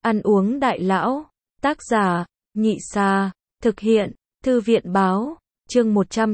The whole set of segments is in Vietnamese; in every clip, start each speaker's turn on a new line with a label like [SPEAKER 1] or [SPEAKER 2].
[SPEAKER 1] Ăn uống đại lão. Tác giả, Nhị Xà. Thực hiện, Thư viện báo. Chương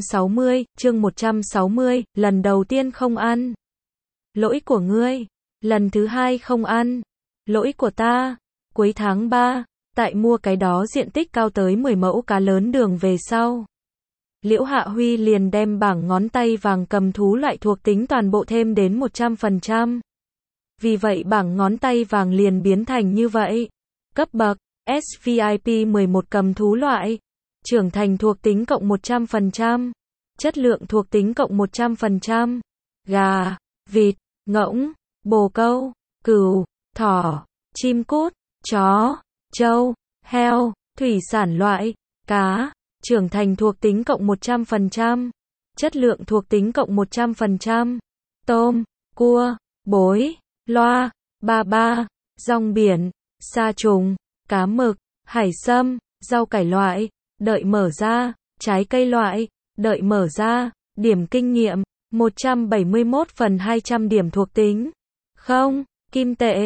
[SPEAKER 1] 160, lần đầu tiên không ăn. Lỗi của ngươi. Lần thứ hai không ăn. Lỗi của ta. Cuối tháng 3, tại mua cái đó diện tích cao tới 10 mẫu cá lớn đường về sau. Liễu Hạ Huy liền đem bảng ngón tay vàng cầm thú loại thuộc tính toàn bộ thêm đến 100%. Vì vậy bảng ngón tay vàng liền biến thành như vậy. Cấp bậc, SVIP 11 cầm thú loại. Trưởng thành thuộc tính cộng 100%. Chất lượng thuộc tính cộng 100%. Gà, vịt, ngỗng, bồ câu, cừu, thỏ, chim cút, chó, trâu, heo, thủy sản loại, cá, trưởng thành thuộc tính cộng 100%. Chất lượng thuộc tính cộng 100%. Tôm, cua, bối, loa, ba ba, rong biển, sa trùng, cá mực, hải sâm, rau cải loại, đợi mở ra, trái cây loại, đợi mở ra, điểm kinh nghiệm, 171/200 điểm thuộc tính. Không, kim tệ,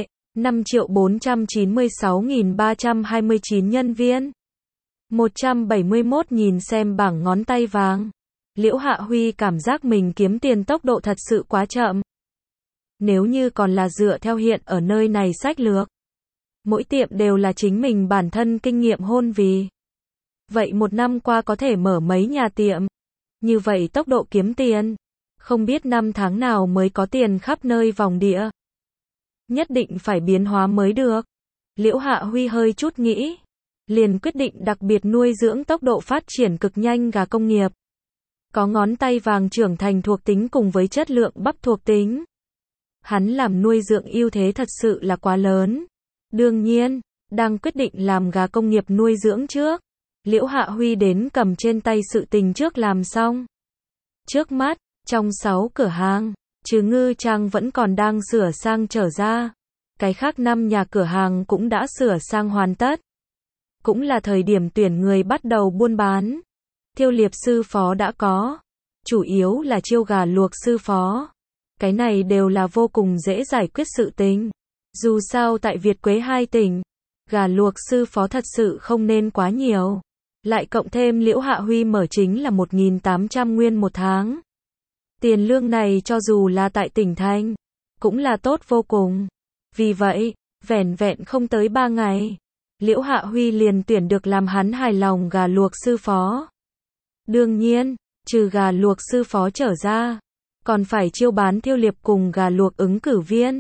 [SPEAKER 1] 5.496.329 nhân viên. 171.000 xem bảng ngón tay vàng. Liễu Hạ Huy cảm giác mình kiếm tiền tốc độ thật sự quá chậm. Nếu như còn là dựa theo hiện ở nơi này sách lược, mỗi tiệm đều là chính mình bản thân kinh nghiệm hôn vì. Vậy một năm qua có thể mở mấy nhà tiệm. Như vậy tốc độ kiếm tiền, không biết năm tháng nào mới có tiền khắp nơi vòng địa. Nhất định phải biến hóa mới được. Liễu Hạ Huy hơi chút nghĩ, liền quyết định đặc biệt nuôi dưỡng tốc độ phát triển cực nhanh gà công nghiệp. Có ngón tay vàng trưởng thành thuộc tính cùng với chất lượng bắp thuộc tính. Hắn làm nuôi dưỡng ưu thế thật sự là quá lớn. Đương nhiên, đang quyết định làm gà công nghiệp nuôi dưỡng trước, Liễu Hạ Huy đến cầm trên tay sự tình trước làm xong. Trước mắt, trong 6 cửa hàng, trừ Ngư Trang vẫn còn đang sửa sang trở ra. Cái khác 5 nhà cửa hàng cũng đã sửa sang hoàn tất. Cũng là thời điểm tuyển người bắt đầu buôn bán. Thiêu liệp sư phó đã có. Chủ yếu là chiêu gà luộc sư phó. Cái này đều là vô cùng dễ giải quyết sự tình. Dù sao tại Việt Quế 2 tỉnh, gà luộc sư phó thật sự không nên quá nhiều. Lại cộng thêm Liễu Hạ Huy mở chính là 1.800 nguyên một tháng. Tiền lương này cho dù là tại tỉnh thành, cũng là tốt vô cùng. Vì vậy, vẻn vẹn không tới 3 ngày, Liễu Hạ Huy liền tuyển được làm hắn hài lòng gà luộc sư phó. Đương nhiên, trừ gà luộc sư phó trở ra, còn phải chiêu bán thiêu liệp cùng gà luộc ứng cử viên.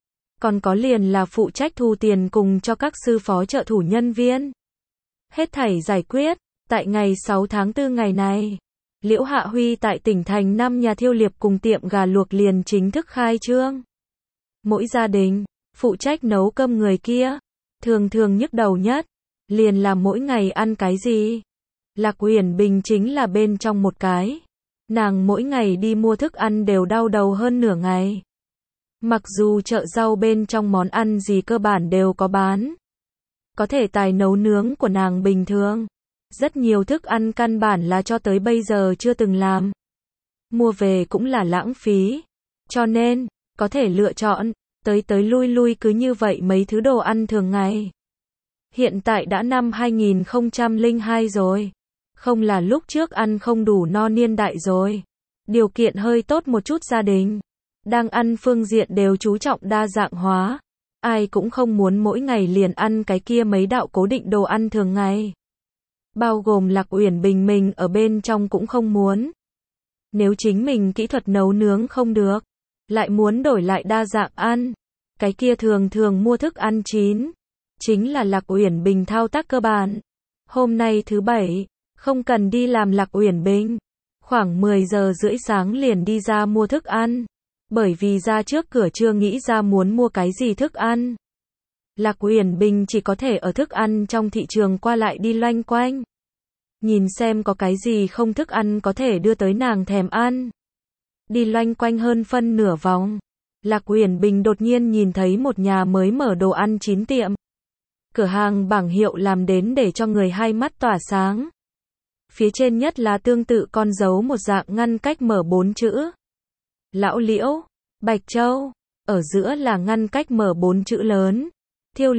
[SPEAKER 1] Còn có liền là phụ trách thu tiền cùng cho các sư phó trợ thủ nhân viên. Hết thảy giải quyết, tại ngày 6 tháng 4 ngày này, Liễu Hạ Huy tại tỉnh thành 5 nhà thiêu liệp cùng tiệm gà luộc liền chính thức khai trương. Mỗi gia đình, phụ trách nấu cơm người kia, thường nhức đầu nhất, liền là mỗi ngày ăn cái gì. Lạc Uyển Bình chính là bên trong một cái. Nàng mỗi ngày đi mua thức ăn đều đau đầu hơn nửa ngày. Mặc dù chợ rau bên trong món ăn gì cơ bản đều có bán. Có thể tài nấu nướng của nàng bình thường. Rất nhiều thức ăn căn bản là cho tới bây giờ chưa từng làm. Mua về cũng là lãng phí. Cho nên, có thể lựa chọn, tới lui cứ như vậy mấy thứ đồ ăn thường ngày. Hiện tại đã năm 2002 rồi. Không là lúc trước ăn không đủ no niên đại rồi. Điều kiện hơi tốt một chút gia đình. Đang ăn phương diện đều chú trọng đa dạng hóa. Ai cũng không muốn mỗi ngày liền ăn cái kia mấy đạo cố định đồ ăn thường ngày. Bao gồm Lạc Uyển Bình mình ở bên trong cũng không muốn. Nếu chính mình kỹ thuật nấu nướng không được, lại muốn đổi lại đa dạng ăn, cái kia thường mua thức ăn chín. Chính là Lạc Uyển Bình thao tác cơ bản. Hôm nay thứ Bảy, không cần đi làm Lạc Uyển Bình. Khoảng 10 giờ rưỡi sáng liền đi ra mua thức ăn. Bởi vì ra trước cửa chưa nghĩ ra muốn mua cái gì thức ăn. Lạc Uyển Bình chỉ có thể ở thức ăn trong thị trường qua lại đi loanh quanh. Nhìn xem có cái gì không thức ăn có thể đưa tới nàng thèm ăn. Đi loanh quanh hơn phân nửa vòng. Lạc Uyển Bình đột nhiên nhìn thấy một nhà mới mở đồ ăn chín tiệm. Cửa hàng bảng hiệu làm đến để cho người hai mắt tỏa sáng. Phía trên nhất là tương tự con dấu một dạng ngăn cách mở 4 chữ. Lão Liễu, Bạch Châu. Ở giữa là ngăn cách mở 4 chữ lớn. Thiêu liệp,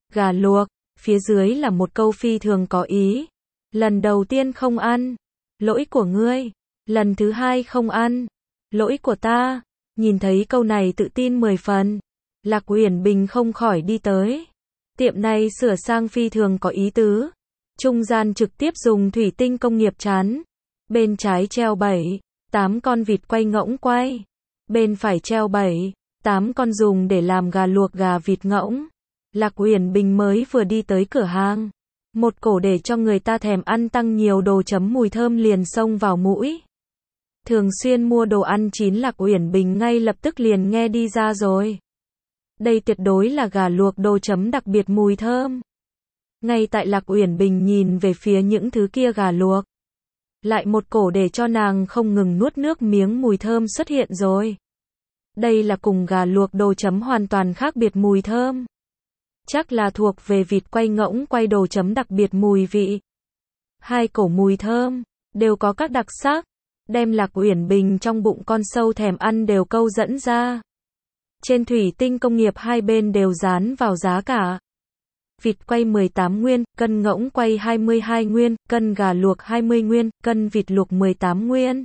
[SPEAKER 1] Gà luộc, phía dưới là một câu phi thường có ý. Lần đầu tiên không ăn, lỗi của ngươi. Lần thứ hai không ăn, lỗi của ta. Nhìn thấy câu này tự tin 10 phần, Lạc Uyển Bình không khỏi đi tới. Tiệm này sửa sang phi thường có ý tứ. Trung gian trực tiếp dùng thủy tinh công nghiệp chắn. Bên trái treo 7, 8 con vịt quay ngỗng quay. Bên phải treo 7, 8 con dùng để làm gà luộc gà vịt ngỗng. Lạc Uyển Bình mới vừa đi tới cửa hàng. Một cổ để cho người ta thèm ăn tăng nhiều đồ chấm mùi thơm liền xông vào mũi. Thường xuyên mua đồ ăn chín Lạc Uyển Bình ngay lập tức liền nghe đi ra rồi. Đây tuyệt đối là gà luộc đồ chấm đặc biệt mùi thơm. Ngay tại Lạc Uyển Bình nhìn về phía những thứ kia gà luộc. Lại một cổ để cho nàng không ngừng nuốt nước miếng mùi thơm xuất hiện rồi. Đây là cùng gà luộc đồ chấm hoàn toàn khác biệt mùi thơm. Chắc là thuộc về vịt quay ngỗng quay đồ chấm đặc biệt mùi vị. Hai cổ mùi thơm, đều có các đặc sắc, đem Lạc Uyển Bình trong bụng con sâu thèm ăn đều câu dẫn ra. Trên thủy tinh công nghiệp hai bên đều dán vào giá cả. Vịt quay 18 nguyên, cân ngỗng quay 22 nguyên, cân gà luộc 20 nguyên, cân vịt luộc 18 nguyên.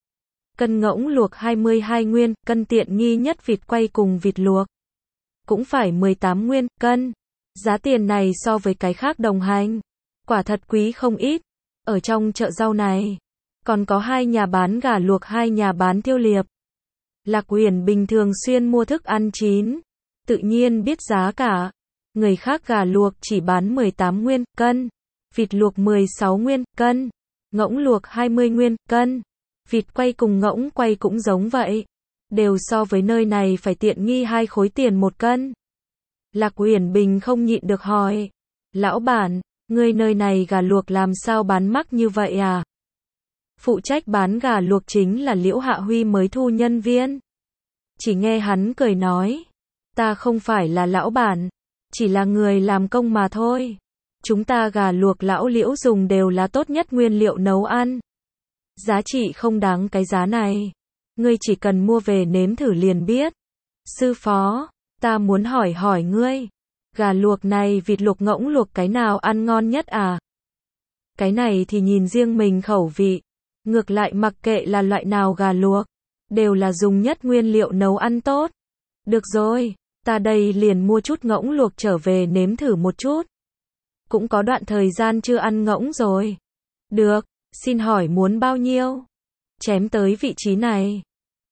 [SPEAKER 1] Cân ngỗng luộc 22 nguyên, cân tiện nghi nhất vịt quay cùng vịt luộc. Cũng phải 18 nguyên, cân. Giá tiền này so với cái khác đồng hành. Quả thật quý không ít. Ở trong chợ rau này, còn có hai nhà bán gà luộc hai nhà bán tiêu liệp. Lạc Uyển Bình thường xuyên mua thức ăn chín. Tự nhiên biết giá cả. Người khác gà luộc chỉ bán 18 nguyên, cân. Vịt luộc 16 nguyên, cân. Ngỗng luộc 20 nguyên, cân. Vịt quay cùng ngỗng quay cũng giống vậy. Đều so với nơi này phải tiện nghi 2 khối tiền một cân. Lạc Uyển Bình không nhịn được hỏi. Lão bản, ngươi nơi này gà luộc làm sao bán mắc như vậy à? Phụ trách bán gà luộc chính là Liễu Hạ Huy mới thu nhân viên. Chỉ nghe hắn cười nói. Ta không phải là lão bản. Chỉ là người làm công mà thôi. Chúng ta gà luộc lão Liễu dùng đều là tốt nhất nguyên liệu nấu ăn. Giá trị không đáng cái giá này. Ngươi chỉ cần mua về nếm thử liền biết. Sư phó, ta muốn hỏi ngươi. Gà luộc này vịt luộc ngỗng luộc cái nào ăn ngon nhất à? Cái này thì nhìn riêng mình khẩu vị. Ngược lại mặc kệ là loại nào gà luộc. Đều là dùng nhất nguyên liệu nấu ăn tốt. Được rồi, ta đây liền mua chút ngỗng luộc trở về nếm thử một chút. Cũng có đoạn thời gian chưa ăn ngỗng rồi. Được, xin hỏi muốn bao nhiêu? Chém tới vị trí này.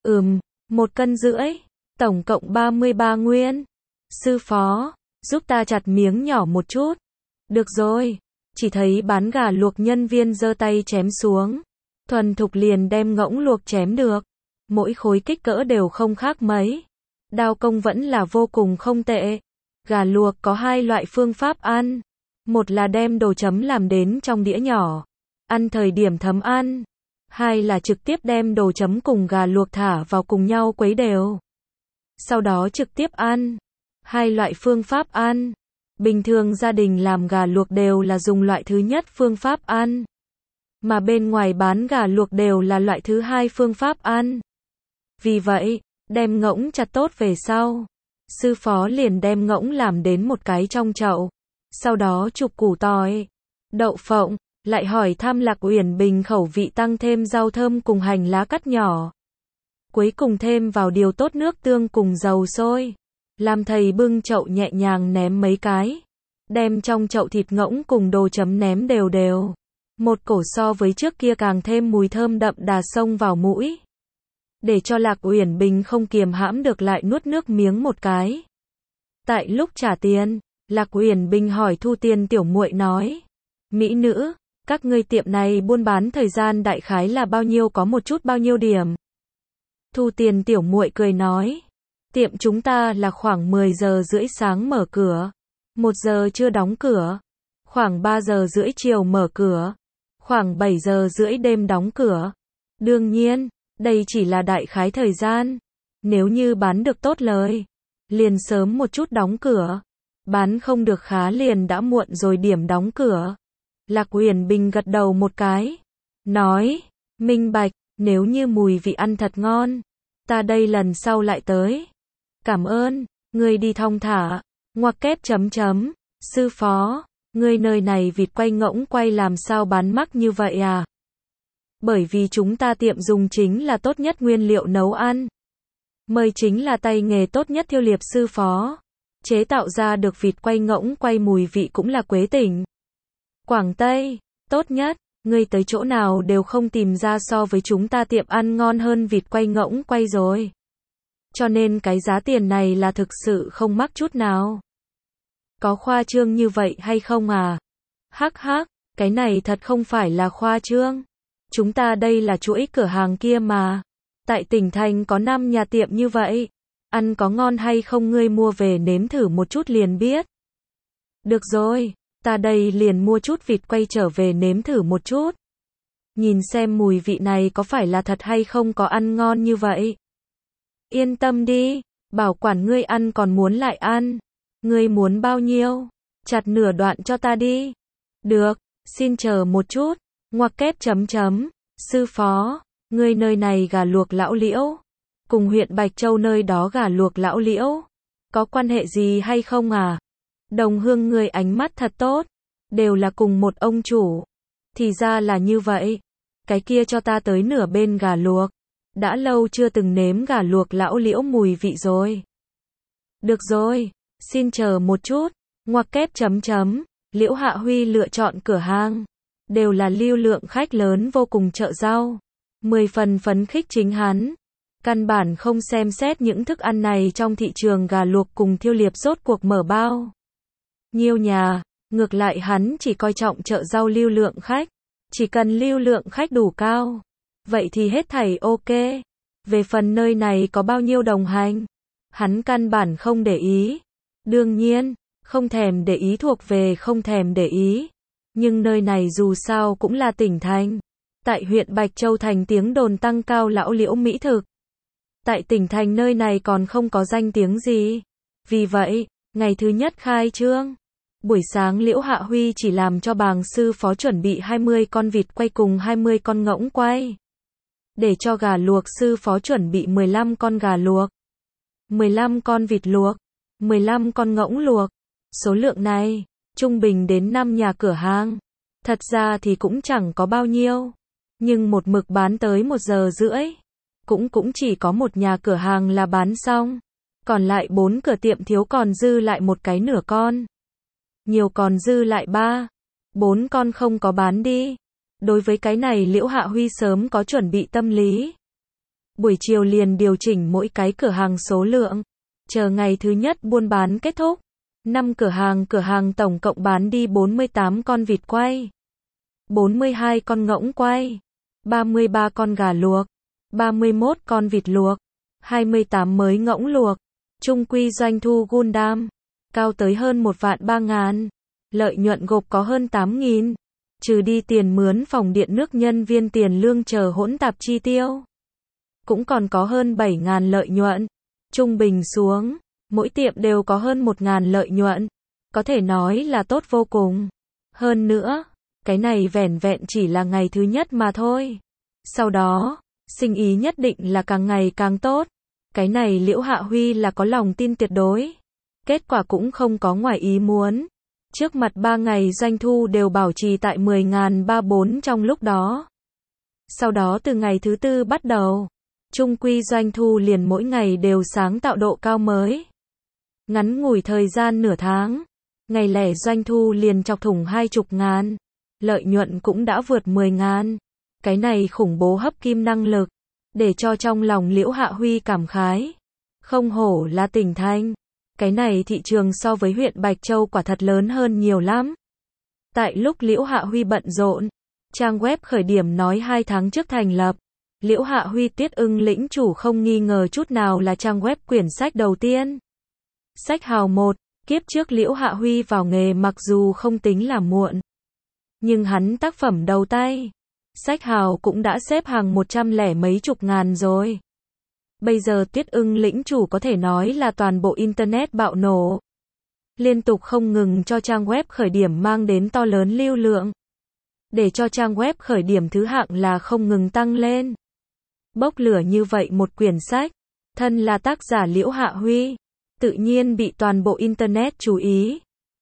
[SPEAKER 1] 1,5 cân. Tổng cộng 33 nguyên. Sư phó, giúp ta chặt miếng nhỏ một chút. Được rồi. Chỉ thấy bán gà luộc nhân viên giơ tay chém xuống. Thuần thục liền đem ngỗng luộc chém được. Mỗi khối kích cỡ đều không khác mấy. Đao công vẫn là vô cùng không tệ. Gà luộc có hai loại phương pháp ăn. Một là đem đồ chấm làm đến trong đĩa nhỏ. Ăn thời điểm thấm ăn. Hai là trực tiếp đem đồ chấm cùng gà luộc thả vào cùng nhau quấy đều. Sau đó trực tiếp ăn. Hai loại phương pháp ăn. Bình thường gia đình làm gà luộc đều là dùng loại thứ nhất phương pháp ăn. Mà bên ngoài bán gà luộc đều là loại thứ hai phương pháp ăn. Vì vậy, đem ngỗng chặt tốt về sau. Sư phó liền đem ngỗng làm đến một cái trong chậu. Sau đó chụp củ tỏi, đậu phộng, lại hỏi thăm Lạc Uyển Bình khẩu vị tăng thêm rau thơm cùng hành lá cắt nhỏ. Cuối cùng thêm vào điều tốt nước tương cùng dầu sôi. Làm thầy bưng chậu nhẹ nhàng ném mấy cái. Đem trong chậu thịt ngỗng cùng đồ chấm ném đều đều. Một cổ so với trước kia càng thêm mùi thơm đậm đà xông vào mũi. Để cho Lạc Uyển Bình không kiềm hãm được lại nuốt nước miếng một cái. Tại lúc trả tiền, Lạc Uyển Bình hỏi thu tiền tiểu muội nói. Mỹ nữ, các ngươi tiệm này buôn bán thời gian đại khái là bao nhiêu có một chút bao nhiêu điểm? Thu tiền tiểu muội cười nói. Tiệm chúng ta là khoảng 10 giờ rưỡi sáng mở cửa. 1 giờ chưa đóng cửa. Khoảng 3 giờ rưỡi chiều mở cửa. Khoảng 7 giờ rưỡi đêm đóng cửa. Đương nhiên, đây chỉ là đại khái thời gian. Nếu như bán được tốt lời, liền sớm một chút đóng cửa. Bán không được khá liền đã muộn rồi điểm đóng cửa. Lạc Uyển Bình gật đầu một cái. Nói, minh bạch, nếu như mùi vị ăn thật ngon. Ta đây lần sau lại tới. Cảm ơn, ngươi đi thong thả. Ngoặc kép chấm chấm. Sư phó, ngươi nơi này vịt quay ngỗng quay làm sao bán mắc như vậy à? Bởi vì chúng ta tiệm dùng chính là tốt nhất nguyên liệu nấu ăn. Mời chính là tay nghề tốt nhất thiêu liệp sư phó. Chế tạo ra được vịt quay ngỗng quay mùi vị cũng là Quế tỉnh Quảng Tây, tốt nhất, ngươi tới chỗ nào đều không tìm ra so với chúng ta tiệm ăn ngon hơn vịt quay ngỗng quay rồi. Cho nên cái giá tiền này là thực sự không mắc chút nào. Có khoa trương như vậy hay không à? Hắc hắc, cái này thật không phải là khoa trương. Chúng ta đây là chuỗi cửa hàng kia mà. Tại tỉnh thành có 5 nhà tiệm như vậy. Ăn có ngon hay không ngươi mua về nếm thử một chút liền biết. Được rồi, ta đây liền mua chút vịt quay trở về nếm thử một chút. Nhìn xem mùi vị này có phải là thật hay không có ăn ngon như vậy. Yên tâm đi, bảo quản ngươi ăn còn muốn lại ăn. Ngươi muốn bao nhiêu? Chặt nửa đoạn cho ta đi. Được, xin chờ một chút. Ngoặc kép chấm chấm. Sư phó, ngươi nơi này gà luộc lão Liễu. Cùng huyện Bạch Châu nơi đó gà luộc lão Liễu. Có quan hệ gì hay không à? Đồng hương ngươi ánh mắt thật tốt. Đều là cùng một ông chủ. Thì ra là như vậy. Cái kia cho ta tới nửa bên gà luộc. Đã lâu chưa từng nếm gà luộc lão Liễu mùi vị rồi. Được rồi, xin chờ một chút. Ngoặc kép chấm chấm. Liễu Hạ Huy lựa chọn cửa hàng. Đều là lưu lượng khách lớn vô cùng chợ rau. 10 phần phấn khích chính hắn. Căn bản không xem xét những thức ăn này trong thị trường gà luộc cùng thiêu liệp rốt cuộc mở bao nhiêu nhà. Ngược lại hắn chỉ coi trọng chợ rau lưu lượng khách. Chỉ cần lưu lượng khách đủ cao. Vậy thì hết thảy ok. Về phần nơi này có bao nhiêu đồng hành. Hắn căn bản không để ý. Đương nhiên, không thèm để ý thuộc về không thèm để ý. Nhưng nơi này dù sao cũng là tỉnh thành. Tại huyện Bạch Châu thành tiếng đồn tăng cao lão Liễu mỹ thực. Tại tỉnh thành nơi này còn không có danh tiếng gì. Vì vậy, ngày thứ nhất khai trương. Buổi sáng Liễu Hạ Huy chỉ làm cho bàng sư phó chuẩn bị 20 con vịt quay cùng 20 con ngỗng quay. Để cho gà luộc sư phó chuẩn bị 15 con gà luộc. 15 con vịt luộc. 15 con ngỗng luộc. Số lượng này, trung bình đến 5 nhà cửa hàng. Thật ra thì cũng chẳng có bao nhiêu. Nhưng một mực bán tới 1 giờ rưỡi. Cũng chỉ có một nhà cửa hàng là bán xong. Còn lại 4 cửa tiệm thiếu còn dư lại một cái nửa con. Nhiều còn dư lại 3, 4 con không có bán đi. Đối với cái này Liễu Hạ Huy sớm có chuẩn bị tâm lý. Buổi chiều liền điều chỉnh mỗi cái cửa hàng số lượng. Chờ ngày thứ nhất buôn bán kết thúc. 5 cửa hàng tổng cộng bán đi 48 con vịt quay. 42 con ngỗng quay. 33 con gà luộc. 31 con vịt luộc. 28 mới ngỗng luộc. Chung quy doanh thu Gundam. Cao tới hơn 1.300.000. Lợi nhuận gộp có hơn 8.000. Trừ đi tiền mướn phòng điện nước nhân viên tiền lương chờ hỗn tạp chi tiêu. Cũng còn có hơn 7.000 lợi nhuận. Trung bình xuống, mỗi tiệm đều có hơn 1.000 lợi nhuận. Có thể nói là tốt vô cùng. Hơn nữa, cái này vẻn vẹn chỉ là ngày thứ nhất mà thôi. Sau đó, sinh ý nhất định là càng ngày càng tốt. Cái này Liễu Hạ Huy là có lòng tin tuyệt đối. Kết quả cũng không có ngoài ý muốn. Trước mặt 3 ngày doanh thu đều bảo trì tại 10.304 trong lúc đó. Sau đó từ ngày thứ tư bắt đầu, chung quy doanh thu liền mỗi ngày đều sáng tạo độ cao mới. Ngắn ngủi thời gian nửa tháng, ngày lẻ doanh thu liền chọc thủng 20.000. Lợi nhuận cũng đã vượt 10.000. Cái này khủng bố hấp kim năng lực, để cho trong lòng Liễu Hạ Huy cảm khái. Không hổ là tỉnh thành. Cái này thị trường so với huyện Bạch Châu quả thật lớn hơn nhiều lắm. Tại lúc Liễu Hạ Huy bận rộn, trang web khởi điểm nói 2 tháng trước thành lập. Liễu Hạ Huy Tiết Ưng lĩnh chủ không nghi ngờ chút nào là trang web quyển sách đầu tiên. Sách hào 1, kiếp trước Liễu Hạ Huy vào nghề mặc dù không tính là muộn. Nhưng hắn tác phẩm đầu tay. Sách hào cũng đã xếp hàng 100 mấy chục ngàn rồi. Bây giờ Tiết Ưng lĩnh chủ có thể nói là toàn bộ Internet bạo nổ. Liên tục không ngừng cho trang web khởi điểm mang đến to lớn lưu lượng. Để cho trang web khởi điểm thứ hạng là không ngừng tăng lên. Bốc lửa như vậy một quyển sách, thân là tác giả Liễu Hạ Huy, tự nhiên bị toàn bộ Internet chú ý.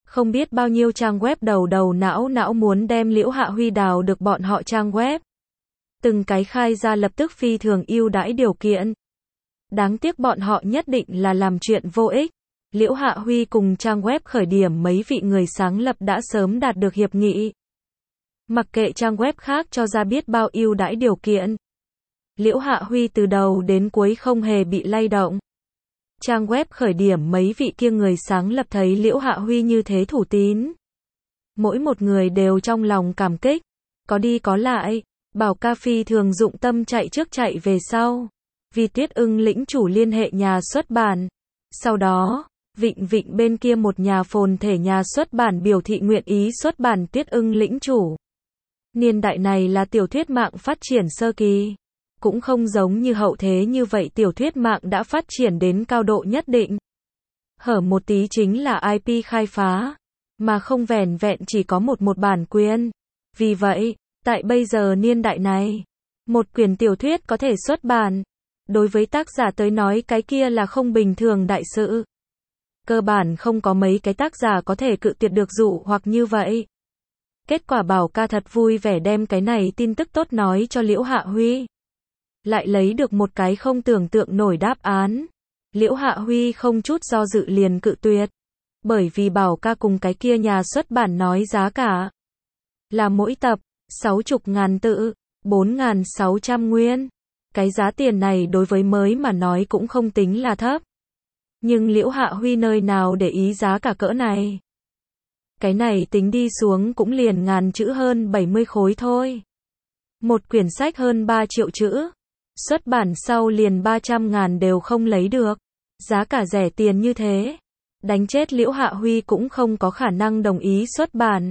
[SPEAKER 1] Không biết bao nhiêu trang web đầu não muốn đem Liễu Hạ Huy đào được bọn họ trang web. Từng cái khai ra lập tức phi thường ưu đãi điều kiện. Đáng tiếc bọn họ nhất định là làm chuyện vô ích. Liễu Hạ Huy cùng trang web khởi điểm mấy vị người sáng lập đã sớm đạt được hiệp nghị. Mặc kệ trang web khác cho ra biết bao ưu đãi điều kiện. Liễu Hạ Huy từ đầu đến cuối không hề bị lay động. Trang web khởi điểm mấy vị kia người sáng lập thấy Liễu Hạ Huy như thế thủ tín. Mỗi một người đều trong lòng cảm kích. Có đi có lại. Bảo ca phi thường dụng tâm chạy trước chạy về sau. Vì Tuyết Ưng lĩnh chủ liên hệ nhà xuất bản. Sau đó, Vịnh bên kia một nhà phồn thể nhà xuất bản biểu thị nguyện ý xuất bản Tuyết Ưng lĩnh chủ. Niên đại này là tiểu thuyết mạng phát triển sơ kỳ. Cũng không giống như hậu thế như vậy tiểu thuyết mạng đã phát triển đến cao độ nhất định. Hở một tí chính là IP khai phá, mà không vẻn vẹn chỉ có một bản quyền. Vì vậy, tại bây giờ niên đại này, một quyển tiểu thuyết có thể xuất bản. Đối với tác giả tới nói cái kia là không bình thường đại sự. Cơ bản không có mấy cái tác giả có thể cự tuyệt được dụ hoặc như vậy. Kết quả Bảo ca thật vui vẻ đem cái này tin tức tốt nói cho Liễu Hạ Huy. Lại lấy được một cái không tưởng tượng nổi đáp án. Liễu Hạ Huy không chút do dự liền cự tuyệt. Bởi vì Bảo ca cùng cái kia nhà xuất bản nói giá cả là mỗi tập 60.000 tự, 4.600 nguyên. Cái giá tiền này đối với mới mà nói cũng không tính là thấp. Nhưng Liễu Hạ Huy nơi nào để ý giá cả cỡ này. Cái này tính đi xuống cũng liền ngàn chữ hơn 70 khối thôi. Một quyển sách hơn 3 triệu chữ. Xuất bản sau liền 300.000 đều không lấy được. Giá cả rẻ tiền như thế. Đánh chết Liễu Hạ Huy cũng không có khả năng đồng ý xuất bản.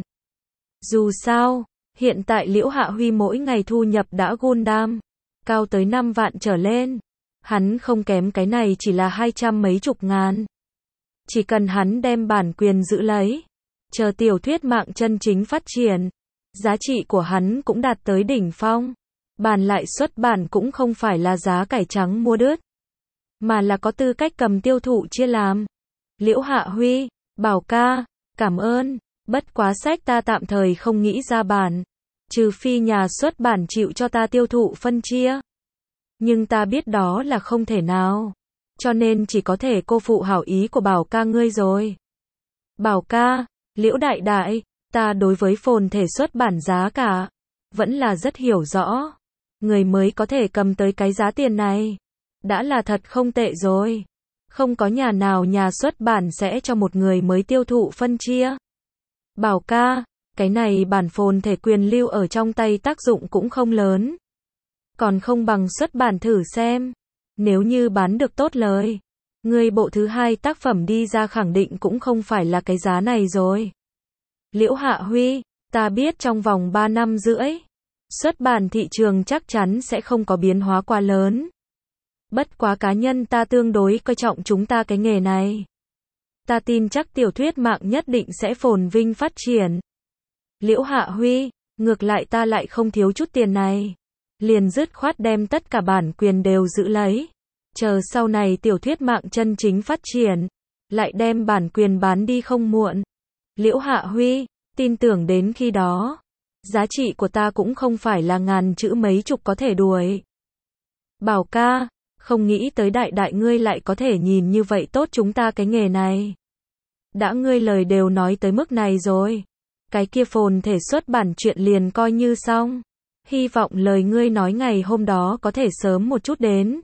[SPEAKER 1] Dù sao, hiện tại Liễu Hạ Huy mỗi ngày thu nhập đã Gundam cao tới 5 vạn trở lên. Hắn không kém cái này chỉ là 200 mấy chục ngàn. Chỉ cần hắn đem bản quyền giữ lấy, chờ tiểu thuyết mạng chân chính phát triển, giá trị của hắn cũng đạt tới đỉnh phong. Bản lại xuất bản cũng không phải là giá cải trắng mua đứt, mà là có tư cách cầm tiêu thụ chia làm. Liễu Hạ Huy, Bảo ca, cảm ơn, bất quá sách ta tạm thời không nghĩ ra bản, trừ phi nhà xuất bản chịu cho ta tiêu thụ phân chia. Nhưng ta biết đó là không thể nào, cho nên chỉ có thể cô phụ hảo ý của Bảo ca ngươi rồi. Bảo ca, Liễu đại đại, ta đối với phồn thể xuất bản giá cả vẫn là rất hiểu rõ. Người mới có thể cầm tới cái giá tiền này đã là thật không tệ rồi. Không có nhà nào nhà xuất bản sẽ cho một người mới tiêu thụ phân chia. Bảo ca, cái này bản phồn thể quyền lưu ở trong tay tác dụng cũng không lớn. Còn không bằng xuất bản thử xem. Nếu như bán được tốt lời, người bộ thứ hai tác phẩm đi ra khẳng định cũng không phải là cái giá này rồi. Liễu Hạ Huy, ta biết trong vòng 3 năm rưỡi, xuất bản thị trường chắc chắn sẽ không có biến hóa quá lớn. Bất quá cá nhân ta tương đối coi trọng chúng ta cái nghề này. Ta tin chắc tiểu thuyết mạng nhất định sẽ phồn vinh phát triển. Liễu Hạ Huy, ngược lại ta lại không thiếu chút tiền này. Liền dứt khoát đem tất cả bản quyền đều giữ lấy. Chờ sau này tiểu thuyết mạng chân chính phát triển, lại đem bản quyền bán đi không muộn. Liễu Hạ Huy, tin tưởng đến khi đó, giá trị của ta cũng không phải là ngàn chữ mấy chục có thể đuổi. Bảo ca, không nghĩ tới đại đại ngươi lại có thể nhìn như vậy tốt chúng ta cái nghề này. Đã ngươi lời đều nói tới mức này rồi. Cái kia phồn thể xuất bản chuyện liền coi như xong. Hy vọng lời ngươi nói ngày hôm đó có thể sớm một chút đến.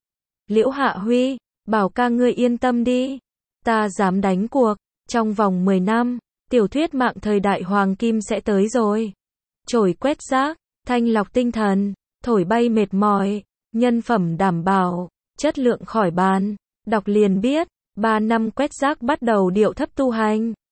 [SPEAKER 1] Liễu Hạ Huy, Bảo ca ngươi yên tâm đi. Ta dám đánh cuộc, trong vòng 10 năm, tiểu thuyết mạng thời đại hoàng kim sẽ tới rồi. Chổi quét rác, thanh lọc tinh thần, thổi bay mệt mỏi, nhân phẩm đảm bảo, chất lượng khỏi bàn. Đọc liền biết, 3 năm quét rác bắt đầu điệu thấp tu hành.